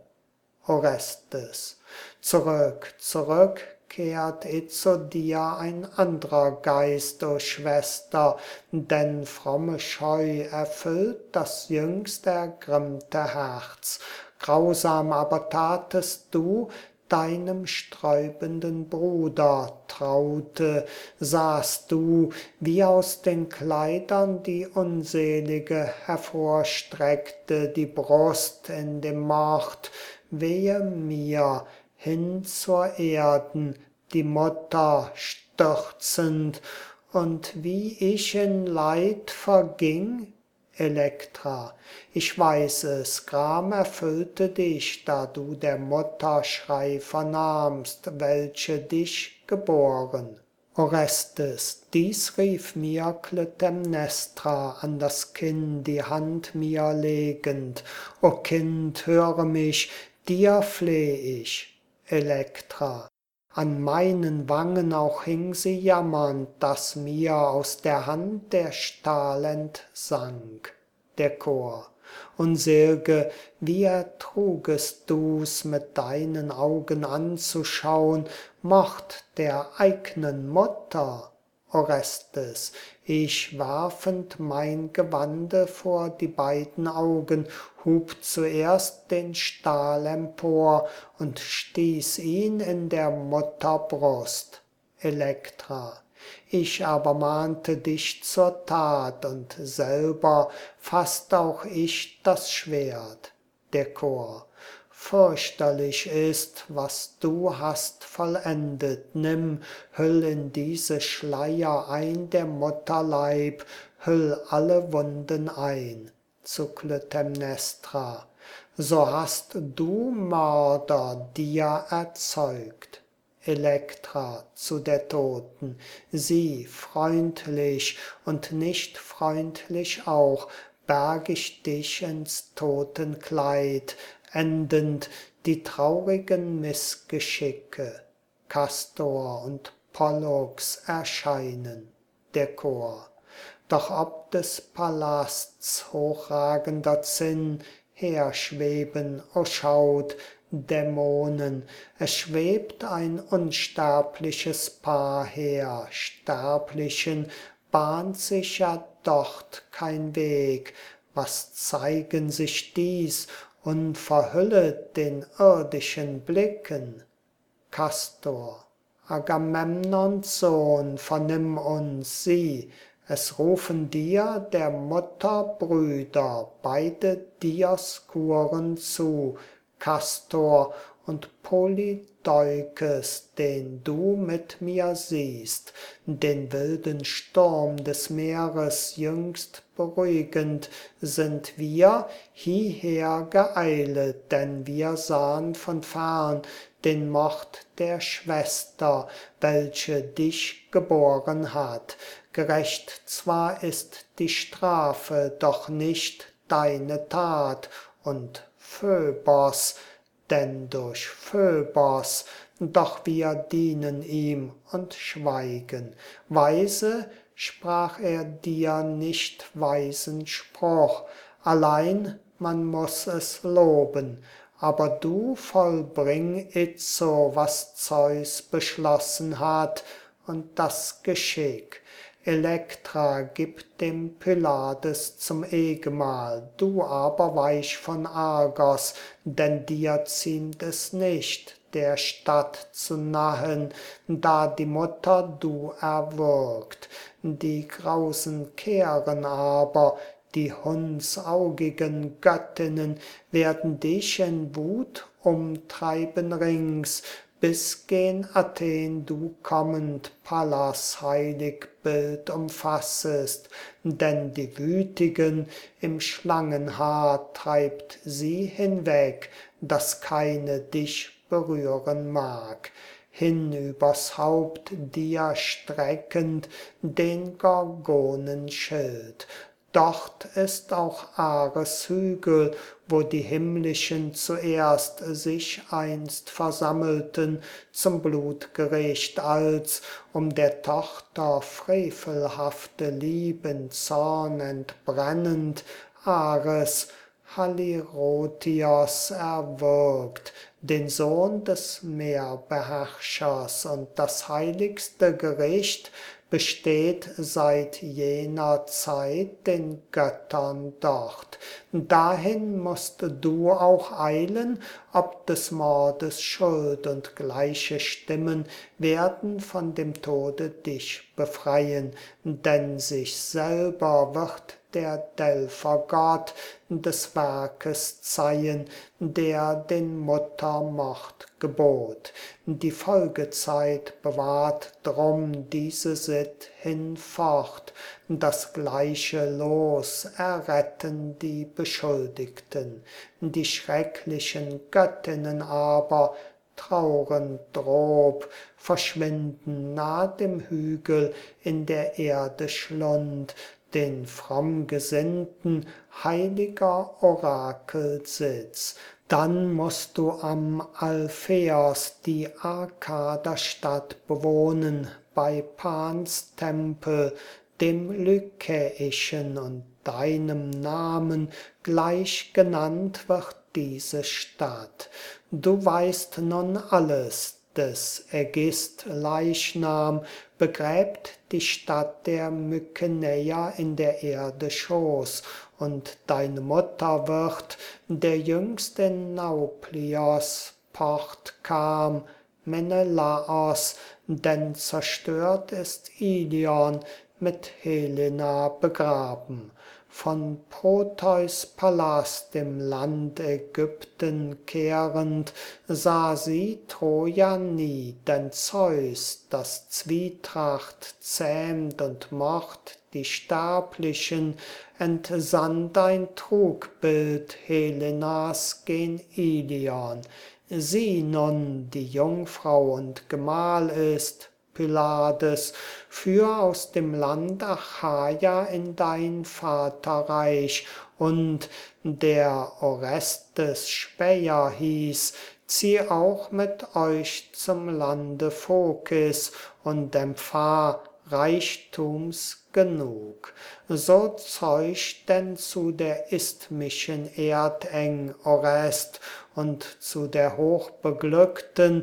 Orestes, zurück, zurück, kehrt zu dir ein andrer Geist, o Schwester, denn fromme Scheu erfüllt das jüngst ergrimmte Herz. Grausam aber tatest du deinem sträubenden Bruder, traute, sahst du, wie aus den Kleidern die Unselige hervorstreckte die Brust in dem Mord, wehe mir, hin zur Erden, die Mutter stürzend, und wie ich in Leid verging? Elektra, ich weiß es, Gram erfüllte dich, da du der Mutter Schrei vernahmst, welche dich geboren. Orestes, dies rief mir Klytämnestra an das Kinn die Hand mir legend. O Kind, höre mich, dir fleh ich. Elektra, an meinen Wangen auch hing sie jammernd, dass mir aus der Hand der Stahl entsank. Der Chor, Unsel'ge, wie ertrugest du's, mit deinen Augen anzuschaun, Mord der eignen Mutter? Orestes, ich werfend mein Gewande vor die beiden Augen, hub zuerst den Stahl empor und stieß ihn in der Mutter Brust. Elektra, ich aber mahnte dich zur Tat, und selber faßt auch ich das Schwert. Der Chor, fürchterlich ist, was du hast vollendet, nimm, hüll in diese Schleier ein der Mutter Leib, hüll alle Wunden ein. Zu Klytämnestra, so hast du Mörder dir erzeugt. Elektra zu der Toten, sie freundlich und nicht freundlich auch, berg ich dich ins Totenkleid, endend die traurigen Missgeschicke. Kastor und Pollux erscheinen. Der Chor, doch ob des Palasts hochragender Zinn herschweben, o schaut, Dämonen, es schwebt ein unsterbliches Paar her, Sterblichen bahnt sich ja dort kein Weg. Was zeigen sich dies unverhüllet den irdischen Blicken? Castor: Agamemnons Sohn, vernimm uns, sieh, es rufen dir der Mutter Brüder, beide Dioskuren zu, Kastor und Polydeukes, den du mit mir siehst, den wilden Sturm des Meeres jüngst beruhigend, sind wir hieher geeilet, denn wir sahn von fern den Mord der Schwester, welche dich geboren hat. Gerecht zwar ist die Strafe, doch nicht deine Tat, und Phöbos, denn durch Phöbos, doch wir dienen ihm und schweigen. Weise sprach er dir nicht weisen Spruch, allein man muß es loben, aber du vollbring itzo, was Zeus beschlossen hat, und das Geschick. Elektra gibt dem Pylades zum Ehgemahl, du aber weich von Argos, denn dir ziemt es nicht, der Stadt zu nahen, da die Mutter du erwürgt. Die grausen Keren aber, die hundsaugigen Göttinnen, werden dich in Wut umtreiben rings, bis gen Athen du kommend Pallas Heiligbild umfassest, denn die Wütigen im Schlangenhaar treibt sie hinweg, dass keine dich berühren mag. Hin übers Haupt dir streckend den Gorgonenschild. Dort ist auch Ares Hügel, wo die Himmlischen zuerst sich einst versammelten zum Blutgericht, als um der Tochter frevelhafte Lieb in Zorn entbrennend Ares Halirotios erwürgt, den Sohn des Meerbeherrschers, und das heiligste Gericht besteht seit jener Zeit den Göttern dort. Dahin musst du auch eilen, ob des Mordes schuld, und gleiche Stimmen werden von dem Tode dich befreien, denn sich selber wird der Delphergott des Werkes zeihen, der den Muttermord gebot. Die Folgezeit bewahrt drum diese Sitt hinfort, das gleiche Los erretten die Beschuldigten. Die schrecklichen Göttinnen aber, traurend drob, verschwinden nah dem Hügel in der Erde Schlund, den frommgesinnten heiliger Orakelsitz. Dann musst du am Alpheos die Arkaderstadt bewohnen, bei Pans Tempel, dem Lykäischen, und deinem Namen gleich genannt wird diese Stadt. Du weißt nun alles, des Ägist Leichnam begräbt die Stadt der Mykenäer in der Erde Schoß, und deine Mutter wird, der jüngst in Nauplios Port kam, Menelaos, denn zerstört ist Ilion, mit Helena begraben. Von Proteus Palast im Land Ägypten kehrend, sah sie Troja nie, denn Zeus, das Zwietracht zähmt und Mord die Sterblichen, entsandt ein Trugbild Helenas gen Ilion. Sie nun, die Jungfrau und Gemahl ist, Pylades, führ aus dem Land Achaia in dein Vaterreich, und der Orestes Späher hieß, zieh auch mit euch zum Lande Phokis und empfahr Reichtums genug. So zeucht denn zu der isthmischen Erdeng Orest, und zu der hochbeglückten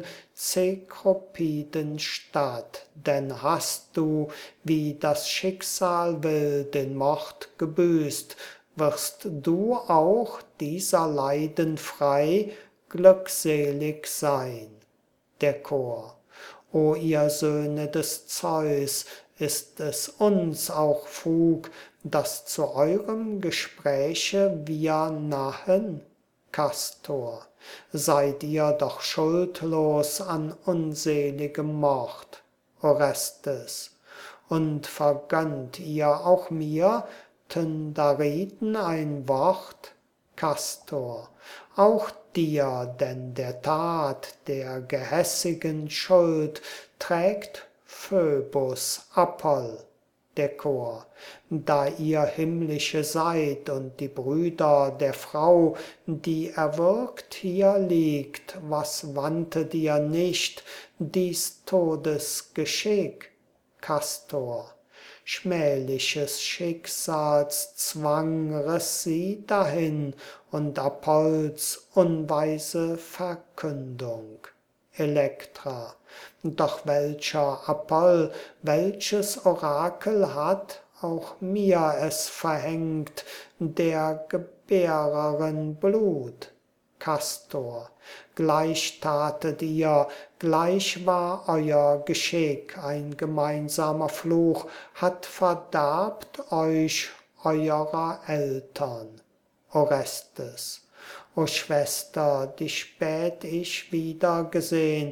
Zekropidenstadt. Denn hast du, wie das Schicksal will, den Mord gebüßt, wirst du auch dieser Leiden frei, glückselig sein. Der Chor. O ihr Söhne des Zeus, ist es uns auch Fug, dass zu eurem Gespräche wir nahen? Kastor. Seid ihr doch schuldlos an unseligem Mord. Orestes. Und vergönnt ihr auch mir, Tyndariden, ein Wort? Kastor. Auch dir, denn der Tat, der gehässigen Schuld, trägt Phöbus Apoll. Der Chor. Da ihr himmlische seid und die Brüder der Frau, die erwürgt hier liegt, was wandtet ihr nicht dies Todesgeschick? Kastor. Schmähliches Schicksalszwang riss sie dahin und Apolls unweise Verkündung. Elektra. Doch welcher Apoll, welches Orakel hat auch mir es verhängt, der Gebärerin Blut? Kastor. Gleich tatet ihr, gleich war euer Geschick, ein gemeinsamer Fluch hat verdarbt euch eurer Eltern. Orestes. O Schwester, die spät ich wieder gesehn,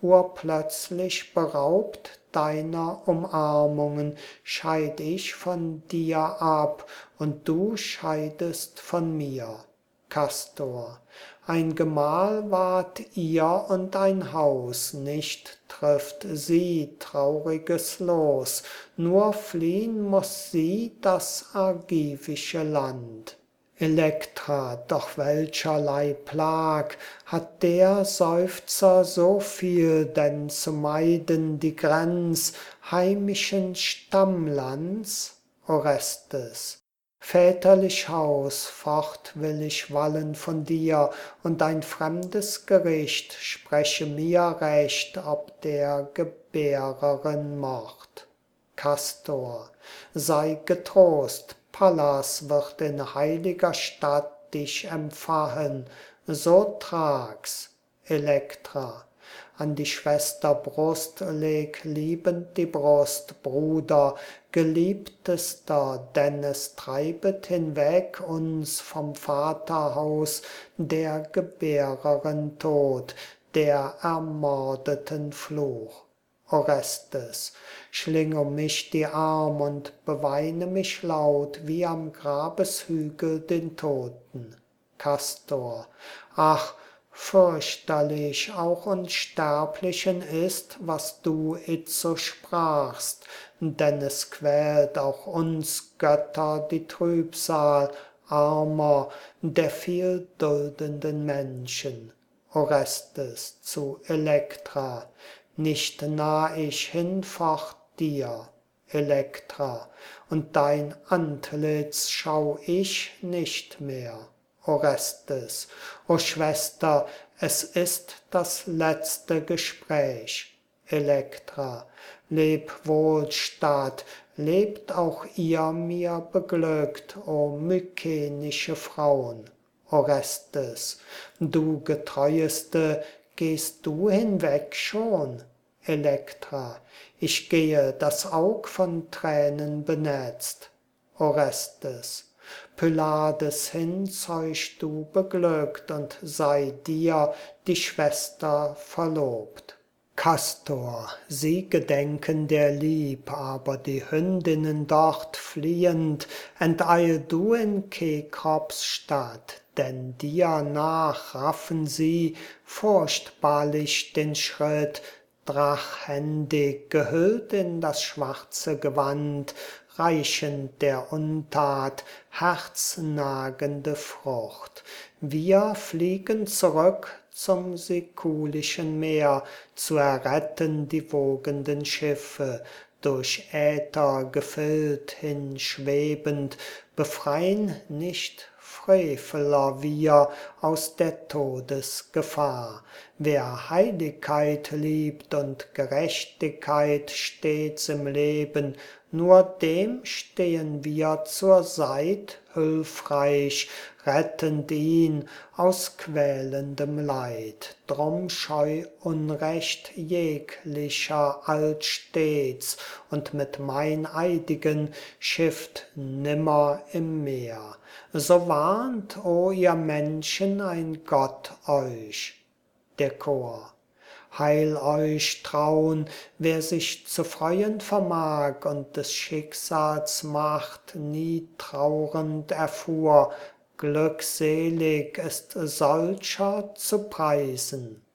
urplötzlich beraubt deiner Umarmungen, scheid ich von dir ab, und du scheidest von mir. Kastor. Ein Gemahl ward ihr und ein Haus, nicht trifft sie trauriges Los, nur fliehn muß sie das argivische Land. Elektra, doch welcherlei Plag hat der Seufzer so viel, denn zu meiden die Grenz heimischen Stammlands? Orestes. Väterlich Haus, fort will ich wallen von dir, und ein fremdes Gericht spreche mir recht, ob der Gebärerin Mord. Kastor. Sei getrost, Pallas wird in heiliger Stadt dich empfahen, so trag's. Elektra. An die Schwester Brust leg liebend die Brust, Bruder, geliebtester, denn es treibet hinweg uns vom Vaterhaus der Gebärerin Tod, der ermordeten Fluch. Orestes. Schling um mich die Arm und beweine mich laut, wie am Grabeshügel den Toten. Kastor. Ach, fürchterlich auch Unsterblichen ist, was du itzo sprachst, denn es quält auch uns Götter die Trübsal armer, der viel duldenden Menschen. Orestes zu Elektra. Nicht nah ich hinfort dir, Elektra, und dein Antlitz schau ich nicht mehr. Orestes. O Schwester, es ist das letzte Gespräch. Elektra. Leb wohl, Stadt, lebt auch ihr mir beglückt, o mykenische Frauen. Orestes. Du getreueste, gehst du hinweg schon? Elektra. Ich gehe, das Aug von Tränen benetzt. Orestes. Pylades hin zeuch du beglückt, und sei dir die Schwester verlobt. Kastor. Sie gedenken der Lieb, aber die Hündinnen dort fliehend, enteil du in Kekrops Stadt, denn dir nach raffen sie furchtbarlich den Schritt, drachhändig gehüllt in das schwarze Gewand, reichend der Untat herznagende Frucht. Wir fliegen zurück zum sikulischen Meer, zu erretten die wogenden Schiffe, durch Äther gefüllt hinschwebend, befrein nicht Freveler wir aus der Todesgefahr. Wer Heiligkeit liebt und Gerechtigkeit stets im Leben, nur dem stehen wir zur Seit, hülfreich, rettend ihn aus quälendem Leid. Drum scheu Unrecht jeglicher allstets und mit meineidigen schifft nimmer im Meer. So warnt, o ihr Menschen, ein Gott euch. Der Chor: Heil euch traun, wer sich zu freuen vermag und des Schicksals Macht nie trauernd erfuhr, glückselig ist solcher zu preisen.